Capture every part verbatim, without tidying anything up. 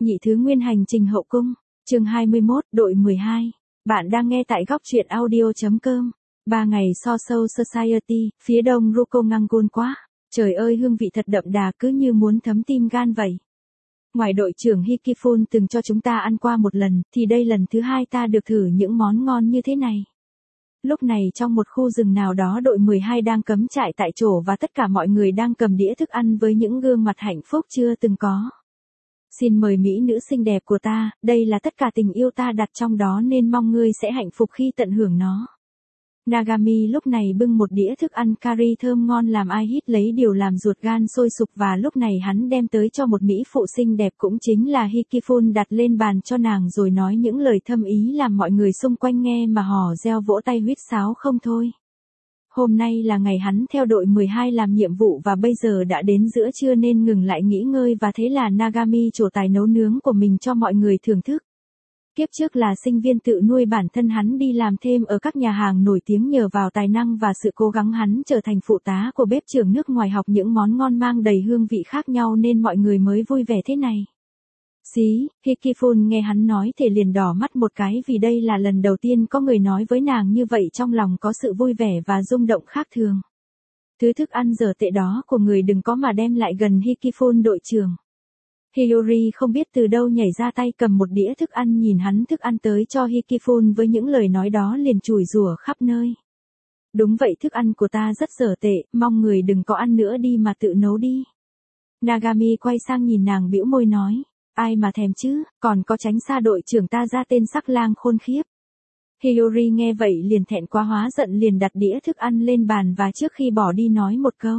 Nhị thứ nguyên hành trình hậu cung, chương hai mươi mốt, đội mười hai. Bạn đang nghe tại góc truyện audio.com. Ba ngày so Seoul Society, phía đông Rukongangun quá. Trời ơi hương vị thật đậm đà cứ như muốn thấm tim gan vậy. Ngoài đội trưởng Hikifun từng cho chúng ta ăn qua một lần, thì đây lần thứ hai ta được thử những món ngon như thế này. Lúc này trong một khu rừng nào đó đội mười hai đang cắm trại tại chỗ và tất cả mọi người đang cầm đĩa thức ăn với những gương mặt hạnh phúc chưa từng có. Xin mời mỹ nữ xinh đẹp của ta, đây là tất cả tình yêu ta đặt trong đó nên mong ngươi sẽ hạnh phúc khi tận hưởng nó. Nagami lúc này bưng một đĩa thức ăn curry thơm ngon làm ai hít lấy điều làm ruột gan sôi sục và lúc này hắn đem tới cho một mỹ phụ xinh đẹp cũng chính là Hikifun đặt lên bàn cho nàng rồi nói những lời thâm ý làm mọi người xung quanh nghe mà hò reo vỗ tay huýt sáo không thôi. Hôm nay là ngày hắn theo đội mười hai làm nhiệm vụ và bây giờ đã đến giữa trưa nên ngừng lại nghỉ ngơi và thế là Nagami trổ tài nấu nướng của mình cho mọi người thưởng thức. Kiếp trước là sinh viên tự nuôi bản thân hắn đi làm thêm ở các nhà hàng nổi tiếng nhờ vào tài năng và sự cố gắng hắn trở thành phụ tá của bếp trưởng nước ngoài học những món ngon mang đầy hương vị khác nhau nên mọi người mới vui vẻ thế này. Xí, Hikifun nghe hắn nói thì liền đỏ mắt một cái vì đây là lần đầu tiên có người nói với nàng như vậy trong lòng có sự vui vẻ và rung động khác thường. Thứ thức ăn dở tệ đó của người đừng có mà đem lại gần Hikifun đội trưởng. Hiyori không biết từ đâu nhảy ra tay cầm một đĩa thức ăn nhìn hắn thức ăn tới cho Hikifun với những lời nói đó liền chửi rủa khắp nơi. Đúng vậy thức ăn của ta rất dở tệ, mong người đừng có ăn nữa đi mà tự nấu đi. Nagami quay sang nhìn nàng bĩu môi nói, ai mà thèm chứ, còn có tránh xa đội trưởng ta ra tên sắc lang khôn khiếp. Hiyori nghe vậy liền thẹn quá hóa giận liền đặt đĩa thức ăn lên bàn và trước khi bỏ đi nói một câu.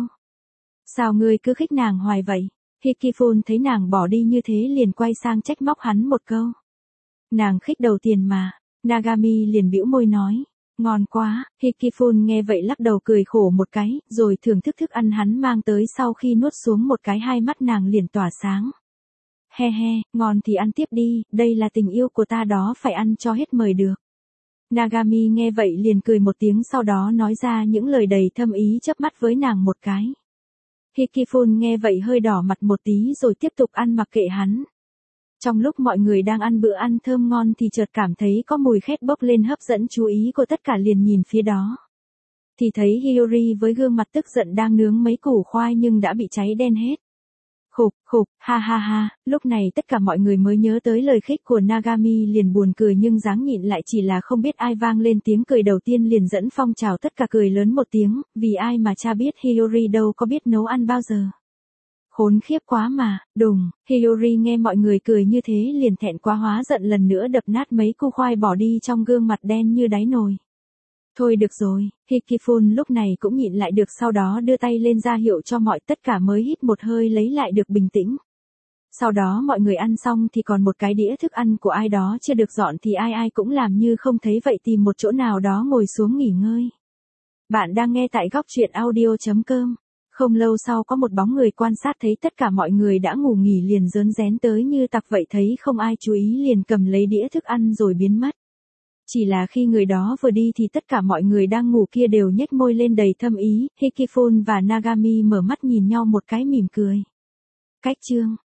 Sao ngươi cứ khích nàng hoài vậy? Hikifun thấy nàng bỏ đi như thế liền quay sang trách móc hắn một câu. Nàng khích đầu tiền mà, Nagami liền bĩu môi nói, ngon quá, Hikifun nghe vậy lắc đầu cười khổ một cái, rồi thưởng thức thức ăn hắn mang tới sau khi nuốt xuống một cái hai mắt nàng liền tỏa sáng. He he, ngon thì ăn tiếp đi, đây là tình yêu của ta đó phải ăn cho hết mời được. Nagami nghe vậy liền cười một tiếng sau đó nói ra những lời đầy thâm ý chớp mắt với nàng một cái. Hikifun nghe vậy hơi đỏ mặt một tí rồi tiếp tục ăn mặc kệ hắn. Trong lúc mọi người đang ăn bữa ăn thơm ngon thì chợt cảm thấy có mùi khét bốc lên hấp dẫn chú ý của tất cả liền nhìn phía đó. Thì thấy Hiyori với gương mặt tức giận đang nướng mấy củ khoai nhưng đã bị cháy đen hết. Khục, khục, ha ha ha, lúc này tất cả mọi người mới nhớ tới lời khích của Nagami liền buồn cười nhưng dáng nhịn lại chỉ là không biết ai vang lên tiếng cười đầu tiên liền dẫn phong trào tất cả cười lớn một tiếng, vì ai mà cha biết Hiyori đâu có biết nấu ăn bao giờ. Khốn khiếp quá mà, đùng, Hiyori nghe mọi người cười như thế liền thẹn quá hóa giận lần nữa đập nát mấy cu khoai bỏ đi trong gương mặt đen như đáy nồi. Thôi được rồi, Hikifun lúc này cũng nhịn lại được sau đó đưa tay lên ra hiệu cho mọi tất cả mới hít một hơi lấy lại được bình tĩnh. Sau đó mọi người ăn xong thì còn một cái đĩa thức ăn của ai đó chưa được dọn thì ai ai cũng làm như không thấy vậy tìm một chỗ nào đó ngồi xuống nghỉ ngơi. Bạn đang nghe tại góc truyện audio.com. Không lâu sau có một bóng người quan sát thấy tất cả mọi người đã ngủ nghỉ liền rớn rén tới như tặc vậy thấy không ai chú ý liền cầm lấy đĩa thức ăn rồi biến mất. Chỉ là khi người đó vừa đi thì tất cả mọi người đang ngủ kia đều nhếch môi lên đầy thâm ý, Hikifun và Nagami mở mắt nhìn nhau một cái mỉm cười. Cách chương